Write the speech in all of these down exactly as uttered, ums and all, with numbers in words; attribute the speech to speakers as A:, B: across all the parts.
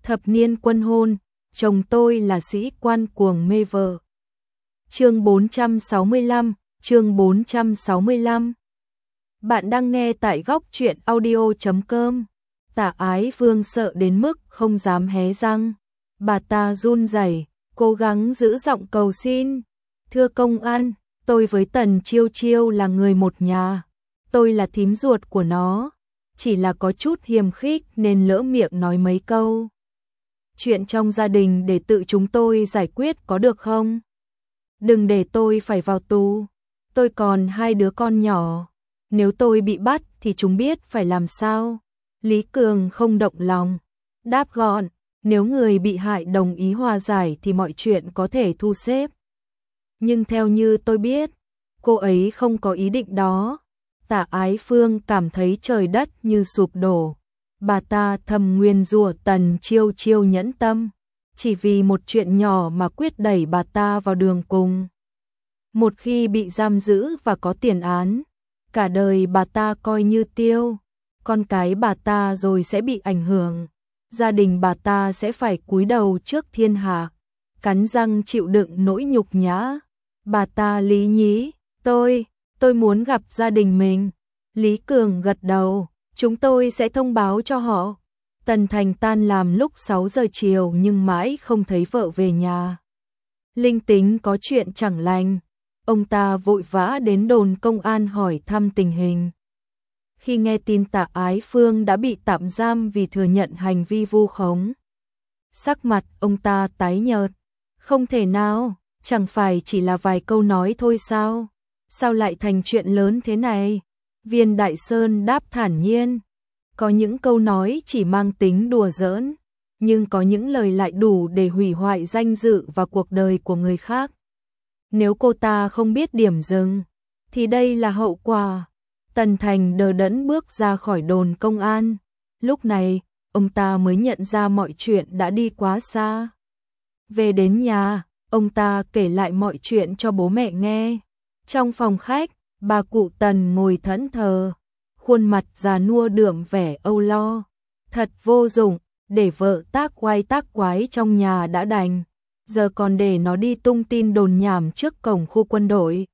A: Thập niên quân hôn, chồng tôi là sĩ quan cuồng mê vợ. Chương bốn trăm sáu mươi lăm, chương bốn trăm sáu mươi lăm. Bạn đang nghe tại góc truyện audio chấm com. Tả Ái Vương sợ đến mức không dám hé răng. Bà ta run rẩy, cố gắng giữ giọng cầu xin. Thưa công an, tôi với Tần Chiêu Chiêu là người một nhà. Tôi là thím ruột của nó. Chỉ là có chút hiềm khích nên lỡ miệng nói mấy câu. Chuyện trong gia đình để tự chúng tôi giải quyết có được không? Đừng để tôi phải vào tù. Tôi còn hai đứa con nhỏ. Nếu tôi bị bắt thì chúng biết phải làm sao. Lý Cường không động lòng. Đáp gọn, nếu người bị hại đồng ý hòa giải thì mọi chuyện có thể thu xếp. Nhưng theo như tôi biết, cô ấy không có ý định đó. Tả Ái Phương cảm thấy trời đất như sụp đổ. Bà ta thầm nguyền rủa Tần Chiêu Chiêu nhẫn tâm, chỉ vì một chuyện nhỏ mà quyết đẩy bà ta vào đường cùng. Một khi bị giam giữ và có tiền án, cả đời bà ta coi như tiêu, con cái bà ta rồi sẽ bị ảnh hưởng, gia đình bà ta sẽ phải cúi đầu trước thiên hạ, cắn răng chịu đựng nỗi nhục nhã. Bà ta lý nhí, tôi, tôi muốn gặp gia đình mình. Lý Cường gật đầu. Chúng tôi sẽ thông báo cho họ. Tần Thành tan làm lúc sáu giờ chiều nhưng mãi không thấy vợ về nhà. Linh tính có chuyện chẳng lành. Ông ta vội vã đến đồn công an hỏi thăm tình hình. Khi nghe tin Tả Ái Phương đã bị tạm giam vì thừa nhận hành vi vu khống, sắc mặt ông ta tái nhợt. Không thể nào, chẳng phải chỉ là vài câu nói thôi sao? Sao lại thành chuyện lớn thế này? Viên Đại Sơn đáp thản nhiên. Có những câu nói chỉ mang tính đùa giỡn, nhưng có những lời lại đủ để hủy hoại danh dự và cuộc đời của người khác. Nếu cô ta không biết điểm dừng, thì đây là hậu quả. Tần Thành đờ đẫn bước ra khỏi đồn công an. Lúc này, ông ta mới nhận ra mọi chuyện đã đi quá xa. Về đến nhà, ông ta kể lại mọi chuyện cho bố mẹ nghe. Trong phòng khách, bà cụ Tần ngồi thẫn thờ, khuôn mặt già nua đượm vẻ âu lo. Thật vô dụng, để vợ tác quái tác quái trong nhà đã đành, giờ còn để nó đi tung tin đồn nhảm trước cổng khu quân đội.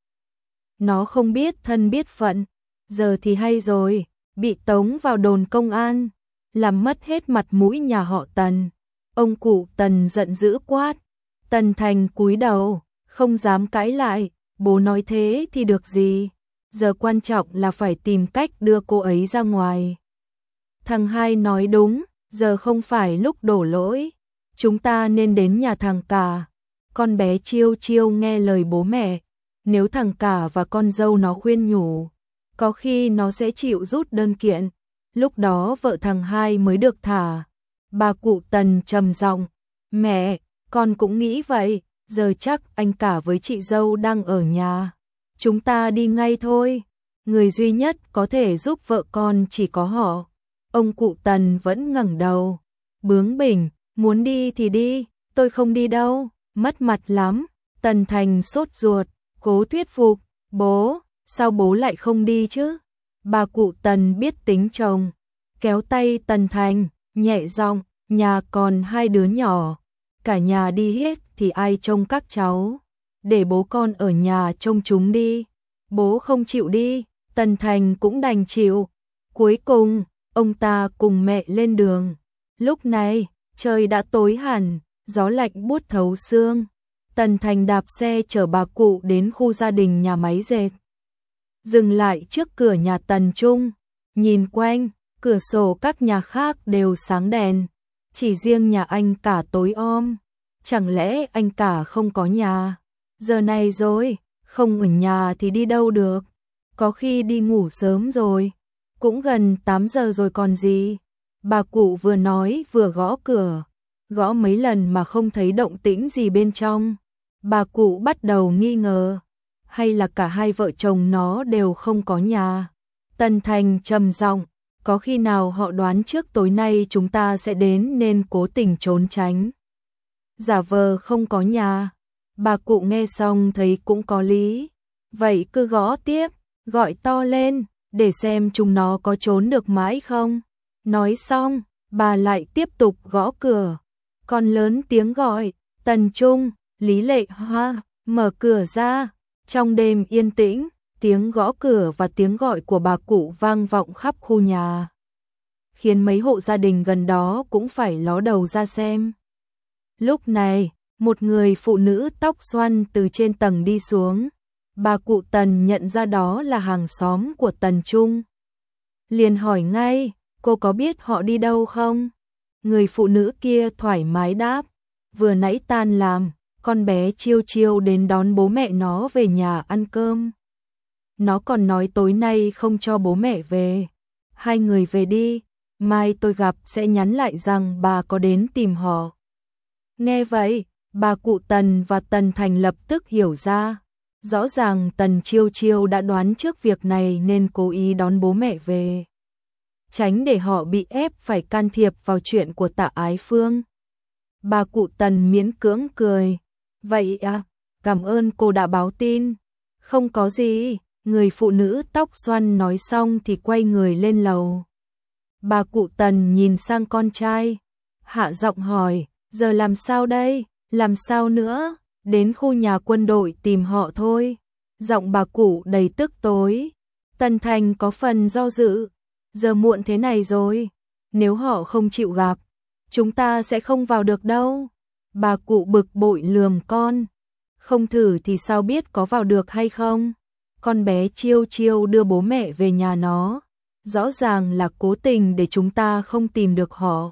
A: Nó không biết thân biết phận, giờ thì hay rồi, bị tống vào đồn công an, làm mất hết mặt mũi nhà họ Tần. Ông cụ Tần giận dữ quát. Tần Thành cúi đầu, không dám cãi lại. Bố nói thế thì được gì? Giờ quan trọng là phải tìm cách đưa cô ấy ra ngoài. Thằng hai nói đúng, giờ không phải lúc đổ lỗi. Chúng ta nên đến nhà thằng Cả. Con bé Chiêu Chiêu nghe lời bố mẹ. Nếu thằng Cả và con dâu nó khuyên nhủ, có khi nó sẽ chịu rút đơn kiện. Lúc đó vợ thằng hai mới được thả. Bà cụ Tần trầm giọng, mẹ, con cũng nghĩ vậy. Giờ chắc anh Cả với chị dâu đang ở nhà. Chúng ta đi ngay thôi. Người duy nhất có thể giúp vợ con chỉ có họ. Ông cụ Tần vẫn ngẩng đầu. Bướng bỉnh, muốn đi thì đi, tôi không đi đâu, mất mặt lắm. Tần Thành sốt ruột, cố thuyết phục. Bố, sao bố lại không đi chứ? Bà cụ Tần biết tính chồng, kéo tay Tần Thành, nhẹ giọng, nhà còn hai đứa nhỏ. Cả nhà đi hết thì ai trông các cháu? Để bố con ở nhà trông chúng đi. Bố không chịu đi, Tần Thành cũng đành chịu. Cuối cùng, ông ta cùng mẹ lên đường. Lúc này, trời đã tối hẳn, gió lạnh buốt thấu xương. Tần Thành đạp xe chở bà cụ đến khu gia đình nhà máy dệt. Dừng lại trước cửa nhà Tần Trung, nhìn quanh, cửa sổ các nhà khác đều sáng đèn. Chỉ riêng nhà anh Cả tối om. Chẳng lẽ anh Cả không có nhà? Giờ này rồi, không ở nhà thì đi đâu được? Có khi đi ngủ sớm rồi. Cũng gần tám giờ rồi còn gì? Bà cụ vừa nói vừa gõ cửa. Gõ mấy lần mà không thấy động tĩnh gì bên trong. Bà cụ bắt đầu nghi ngờ. Hay là cả hai vợ chồng nó đều không có nhà? Tần Thành trầm giọng, có khi nào họ đoán trước tối nay chúng ta sẽ đến nên cố tình trốn tránh, giả vờ không có nhà. Bà cụ nghe xong thấy cũng có lý. Vậy cứ gõ tiếp, gọi to lên, để xem chúng nó có trốn được mãi không. Nói xong, bà lại tiếp tục gõ cửa, còn lớn tiếng gọi, Tần Trung, Lý Lệ Hoa, mở cửa ra. Trong đêm yên tĩnh, tiếng gõ cửa và tiếng gọi của bà cụ vang vọng khắp khu nhà, khiến mấy hộ gia đình gần đó cũng phải ló đầu ra xem. Lúc này, một người phụ nữ tóc xoăn từ trên tầng đi xuống. Bà cụ Tần nhận ra đó là hàng xóm của Tần Trung. Liền hỏi ngay, cô có biết họ đi đâu không? Người phụ nữ kia thoải mái đáp, vừa nãy tan làm, con bé Chiêu Chiêu đến đón bố mẹ nó về nhà ăn cơm. Nó còn nói tối nay không cho bố mẹ về. Hai người về đi, mai tôi gặp sẽ nhắn lại rằng bà có đến tìm họ. Nghe vậy, bà cụ Tần và Tần Thành lập tức hiểu ra. Rõ ràng Tần Chiêu Chiêu đã đoán trước việc này nên cố ý đón bố mẹ về, tránh để họ bị ép phải can thiệp vào chuyện của Tạ Ái Phương. Bà cụ Tần miễn cưỡng cười. Vậy à, cảm ơn cô đã báo tin. Không có gì, người phụ nữ tóc xoăn nói xong thì quay người lên lầu. Bà cụ Tần nhìn sang con trai, hạ giọng hỏi, giờ làm sao đây, làm sao nữa, đến khu nhà quân đội tìm họ thôi. Giọng bà cụ đầy tức tối. Tần Thành có phần do dự, giờ muộn thế này rồi, nếu họ không chịu gặp, chúng ta sẽ không vào được đâu. Bà cụ bực bội lườm con, không thử thì sao biết có vào được hay không. Con bé Chiêu Chiêu đưa bố mẹ về nhà nó, rõ ràng là cố tình để chúng ta không tìm được họ.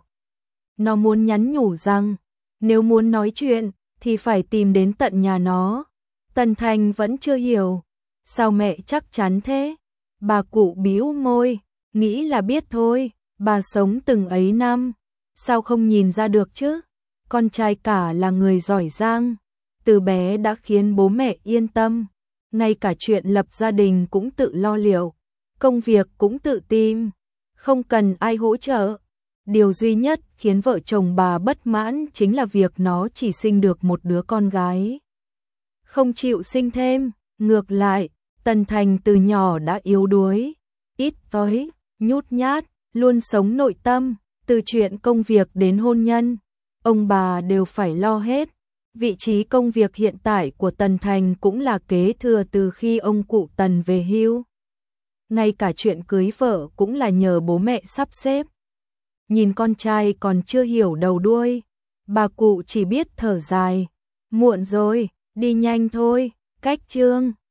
A: Nó muốn nhắn nhủ rằng, nếu muốn nói chuyện, thì phải tìm đến tận nhà nó. Tần Thành vẫn chưa hiểu, sao mẹ chắc chắn thế? Bà cụ bĩu môi, nghĩ là biết thôi, bà sống từng ấy năm, sao không nhìn ra được chứ? Con trai cả là người giỏi giang, từ bé đã khiến bố mẹ yên tâm, ngay cả chuyện lập gia đình cũng tự lo liệu, công việc cũng tự tìm, không cần ai hỗ trợ. Điều duy nhất khiến vợ chồng bà bất mãn chính là việc nó chỉ sinh được một đứa con gái, không chịu sinh thêm. Ngược lại, Tần Thành từ nhỏ đã yếu đuối, ít nói, nhút nhát, luôn sống nội tâm, từ chuyện công việc đến hôn nhân, ông bà đều phải lo hết. Vị trí công việc hiện tại của Tần Thành cũng là kế thừa từ khi ông cụ Tần về hưu. Ngay cả chuyện cưới vợ cũng là nhờ bố mẹ sắp xếp. Nhìn con trai còn chưa hiểu đầu đuôi, bà cụ chỉ biết thở dài, muộn rồi, đi nhanh thôi, cách chương.